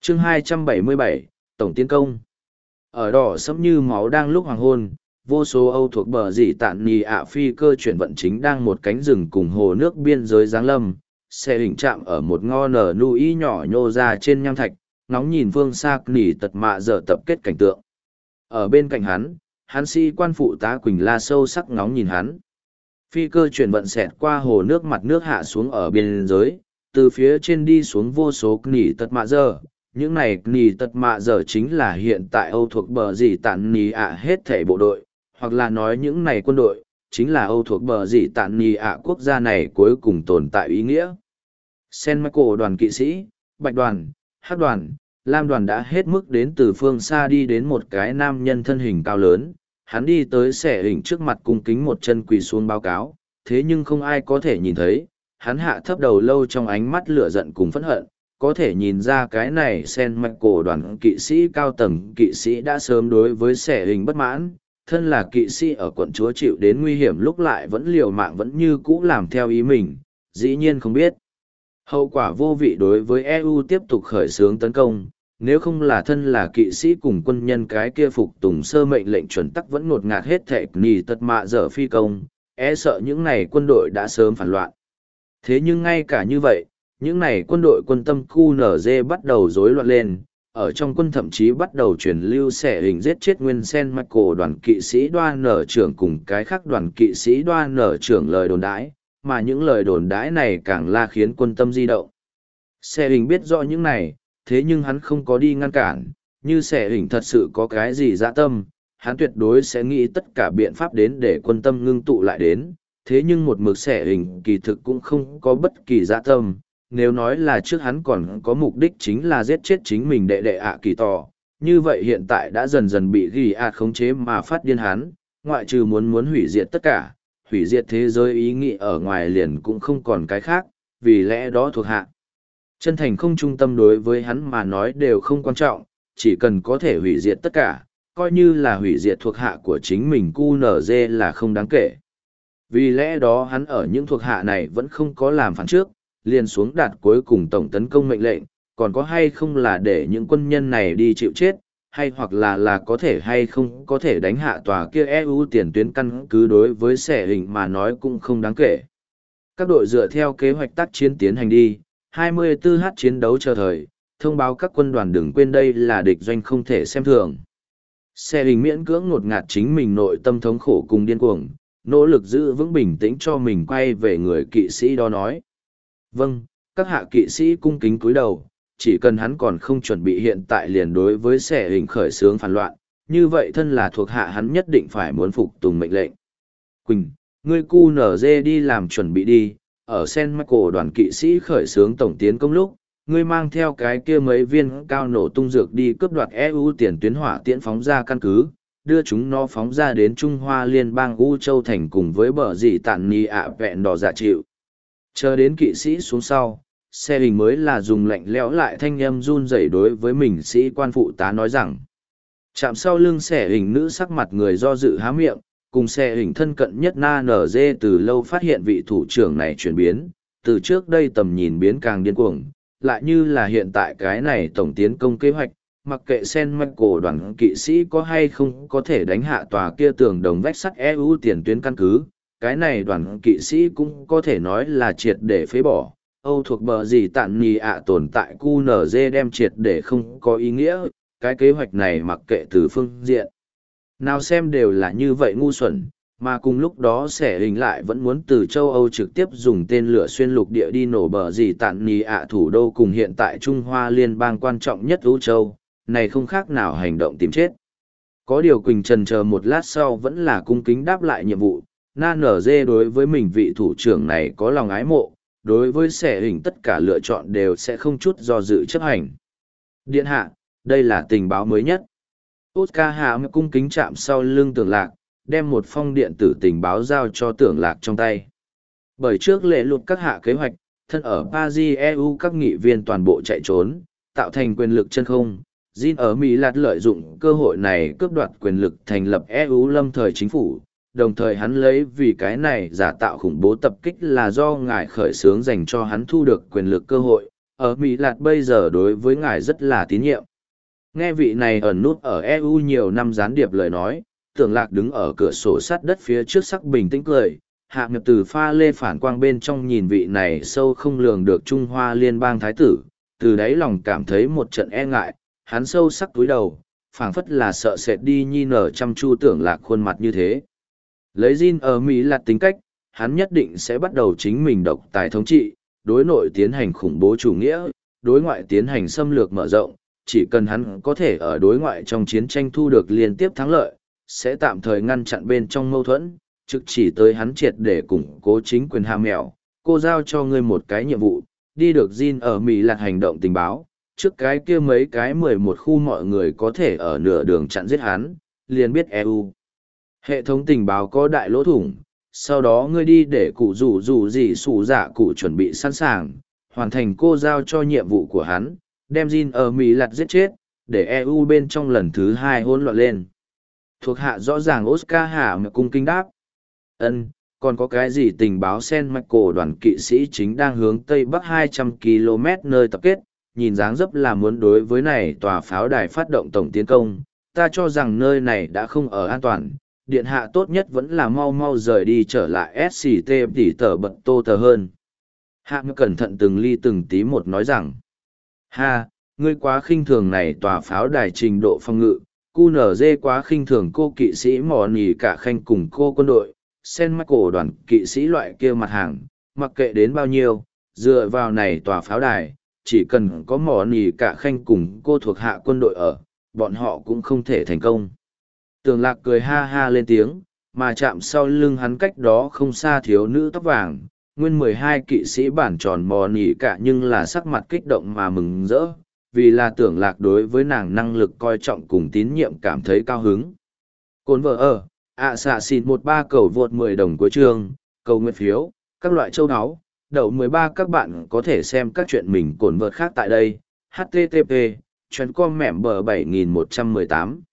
Chương 277, Tổng tiến công. Ở đỏ sẫm như máu đang lúc hoàng hôn, vô số Âu thuộc bờ dỉ tạn nì ạ phi cơ chuyển vận chính đang một cánh rừng cùng hồ nước biên giới giáng lâm. Xe hình chạm ở một ngo nở nui nhỏ nhô ra trên nham thạch, ngóng nhìn phương xa nỉ tật mạ giờ tập kết cảnh tượng. Ở bên cạnh hắn sĩ quan phụ tá Quỳnh La sâu sắc ngóng nhìn hắn. Phi cơ chuyển vận xẹt qua hồ nước, mặt nước hạ xuống ở biên giới, từ phía trên đi xuống vô số nỉ tật mạ giờ. Những này nỉ tật mạ giờ chính là hiện tại Âu thuộc bờ dỉ tạn nì ạ hết thể bộ đội, hoặc là nói những này quân đội, chính là Âu thuộc bờ dỉ tạn nì ạ quốc gia này cuối cùng tồn tại ý nghĩa. Sen Michael đoàn kỵ sĩ, Bạch đoàn, Hắc đoàn, Lam đoàn đã hết mức đến từ phương xa đi đến một cái nam nhân thân hình cao lớn, hắn đi tới xẻ hình trước mặt cung kính một chân quỳ xuống báo cáo, thế nhưng không ai có thể nhìn thấy, hắn hạ thấp đầu lâu trong ánh mắt lửa giận cùng phẫn hận, có thể nhìn ra cái này Sen Michael đoàn kỵ sĩ cao tầng kỵ sĩ đã sớm đối với xẻ hình bất mãn, thân là kỵ sĩ ở quận chúa chịu đến nguy hiểm lúc lại vẫn liều mạng vẫn như cũ làm theo ý mình, dĩ nhiên không biết. Hậu quả vô vị đối với EU tiếp tục khởi xướng tấn công, nếu không là thân là kỵ sĩ cùng quân nhân cái kia phục tùng sơ mệnh lệnh chuẩn tắc vẫn ngột ngạt hết thệ nì tật mạ dở phi công, sợ những này quân đội đã sớm phản loạn. Thế nhưng ngay cả như vậy, những này quân đội quân tâm QNZ bắt đầu rối loạn lên, ở trong quân thậm chí bắt đầu truyền lưu xẻ hình giết chết nguyên sen Michael đoàn kỵ sĩ đoan nở trưởng cùng cái khác đoàn kỵ sĩ đoan nở trưởng lời đồn đãi, mà những lời đồn đãi này càng la khiến quân tâm di động. Xẻ hình biết rõ những này, thế nhưng hắn không có đi ngăn cản, như xẻ hình thật sự có cái gì dã tâm, hắn tuyệt đối sẽ nghĩ tất cả biện pháp đến để quân tâm ngưng tụ lại đến, thế nhưng một mực xẻ hình kỳ thực cũng không có bất kỳ dã tâm. Nếu nói là trước hắn còn có mục đích chính là giết chết chính mình đệ đệ ạ kỳ tỏ, như vậy hiện tại đã dần dần bị ghi khống chế mà phát điên hắn, ngoại trừ muốn hủy diệt tất cả, hủy diệt thế giới ý nghĩ ở ngoài liền cũng không còn cái khác, vì lẽ đó thuộc hạ. Chân thành không trung tâm đối với hắn mà nói đều không quan trọng, chỉ cần có thể hủy diệt tất cả, coi như là hủy diệt thuộc hạ của chính mình QNZ là không đáng kể. Vì lẽ đó hắn ở những thuộc hạ này vẫn không có làm phản trước, liền xuống đạt cuối cùng tổng tấn công mệnh lệnh, còn có hay không là để những quân nhân này đi chịu chết, hay hoặc là có thể hay không có thể đánh hạ tòa kia EU tiền tuyến căn cứ đối với xẻ hình mà nói cũng không đáng kể. Các đội dựa theo kế hoạch tác chiến tiến hành đi, 24h chiến đấu chờ thời, thông báo các quân đoàn đừng quên đây là địch doanh không thể xem thường. Xẻ hình miễn cưỡng ngột ngạt chính mình nội tâm thống khổ cùng điên cuồng, nỗ lực giữ vững bình tĩnh cho mình quay về người kỵ sĩ đó nói. Vâng, các hạ kỵ sĩ cung kính cúi đầu, chỉ cần hắn còn không chuẩn bị hiện tại liền đối với xẻ hình khởi xướng phản loạn, như vậy thân là thuộc hạ hắn nhất định phải muốn phục tùng mệnh lệnh. Quỳnh, ngươi QNZ đi làm chuẩn bị đi, ở Sen Michael đoàn kỵ sĩ khởi xướng tổng tiến công lúc, ngươi mang theo cái kia mấy viên cao nổ tung dược đi cướp đoạt EU tiền tuyến hỏa tiễn phóng ra căn cứ, đưa chúng nó phóng ra đến Trung Hoa Liên bang U Châu Thành cùng với bờ dì tản nì ạ vẹn đỏ dạ chịu. Chờ đến kỵ sĩ xuống sau, xe hình mới là dùng lạnh lẽo lại thanh âm run rẩy đối với mình sĩ quan phụ tá nói rằng. Chạm sau lưng xe hình nữ sắc mặt người do dự há miệng, cùng xe hình thân cận nhất Na Nở Dê từ lâu phát hiện vị thủ trưởng này chuyển biến, từ trước đây tầm nhìn biến càng điên cuồng, lại như là hiện tại cái này tổng tiến công kế hoạch, mặc kệ Sen Michael đoàn kỵ sĩ có hay không có thể đánh hạ tòa kia tường đồng vách sắt EU tiền tuyến căn cứ, cái này đoàn kỵ sĩ cũng có thể nói là triệt để phế bỏ. Âu thuộc bờ gì tạn nì ạ tồn tại QNZ đem triệt để không có ý nghĩa, cái kế hoạch này mặc kệ từ phương diện nào xem đều là như vậy ngu xuẩn, mà cùng lúc đó xẻ hình lại vẫn muốn từ châu Âu trực tiếp dùng tên lửa xuyên lục địa đi nổ bờ gì tạn nì ạ thủ đô cùng hiện tại Trung Hoa Liên bang quan trọng nhất Âu Châu, này không khác nào hành động tìm chết. Có điều Quỳnh trần chờ một lát sau vẫn là cung kính đáp lại nhiệm vụ, Na Nở Dê đối với mình vị thủ trưởng này có lòng ái mộ, đối với xẻ hình tất cả lựa chọn đều sẽ không chút do dự chấp hành. Điện hạ, đây là tình báo mới nhất. Oscar hạ cung kính chạm sau lưng Tưởng Lạc, đem một phong điện tử tình báo giao cho Tưởng Lạc trong tay. Bởi trước lệ luật các hạ kế hoạch, thân ở Paris EU các nghị viên toàn bộ chạy trốn, tạo thành quyền lực chân không. Jin ở Mỹ Lạt lợi dụng cơ hội này cướp đoạt quyền lực thành lập EU lâm thời chính phủ, đồng thời hắn lấy vì cái này giả tạo khủng bố tập kích là do ngài khởi xướng dành cho hắn thu được quyền lực cơ hội, Ở Mỹ Lạt bây giờ đối với ngài rất là tín nhiệm. Nghe vị này ẩn nút ở EU nhiều năm gián điệp lời nói, Tưởng Lạc đứng ở cửa sổ sát đất phía trước sắc bình tĩnh cười, Hạ Miệp từ pha lê phản quang bên trong nhìn vị này sâu không lường được Trung Hoa liên bang thái tử, từ đáy lòng cảm thấy một trận e ngại, hắn sâu sắc túi đầu, phảng phất là sợ sệt đi nhi nở chăm chu Tưởng Lạc khuôn mặt như thế. Lấy Jin ở Mỹ Lạt tính cách, hắn nhất định sẽ bắt đầu chính mình độc tài thống trị, đối nội tiến hành khủng bố chủ nghĩa, đối ngoại tiến hành xâm lược mở rộng, chỉ cần hắn có thể ở đối ngoại trong chiến tranh thu được liên tiếp thắng lợi, sẽ tạm thời ngăn chặn bên trong mâu thuẫn, trực chỉ tới hắn triệt để củng cố chính quyền hạ mèo. Cô giao cho ngươi một cái nhiệm vụ, đi được Jin ở Mỹ Lạt hành động tình báo, trước cái kia mấy cái 11 khu mọi người có thể ở nửa đường chặn giết hắn, liền biết EU. Hệ thống tình báo có đại lỗ thủng, sau đó ngươi đi để cụ rủ gì sủ dạ cụ chuẩn bị sẵn sàng, hoàn thành cô giao cho nhiệm vụ của hắn, đem Jin ở Mỹ Lạt giết chết, để EU bên trong lần thứ 2 hỗn loạn lên. Thuộc hạ rõ ràng Oscar hạ mà cung kinh đáp. Còn có cái gì tình báo sen mạch cổ đoàn kỵ sĩ chính đang hướng Tây Bắc 200 km nơi tập kết, nhìn dáng dấp là muốn đối với này tòa pháo đài phát động tổng tiến công, ta cho rằng nơi này đã không ở an toàn, điện hạ tốt nhất vẫn là mau mau rời đi trở lại SCT tỉ tờ bật tô tờ hơn. Hạ ngư cẩn thận từng ly từng tí một nói rằng, ngươi quá khinh thường này tòa pháo đài trình độ phòng ngự, QNZ quá khinh thường cô kỵ sĩ mò nỉ cả khanh cùng cô quân đội, sen mắc cổ đoàn kỵ sĩ loại kia mặt hàng, mặc kệ đến bao nhiêu, dựa vào này tòa pháo đài, chỉ cần có mò nỉ cả khanh cùng cô thuộc hạ quân đội ở, bọn họ cũng không thể thành công. Tường Lạc cười ha ha lên tiếng, mà chạm sau lưng hắn cách đó không xa thiếu nữ tóc vàng, nguyên 12 kỵ sĩ bản tròn mò nỉ cả nhưng là sắc mặt kích động mà mừng rỡ, vì là Tưởng Lạc đối với nàng năng lực coi trọng cùng tín nhiệm cảm thấy cao hứng. Cồn vợ ở, xạ xịt 13 cầu vượt 10 đồng cuối chương, cầu nguyện phiếu, các loại châu áo, đậu 13 các bạn có thể xem các chuyện mình cồn vợt khác tại đây, http, chuyến com mẻm bờ 7118.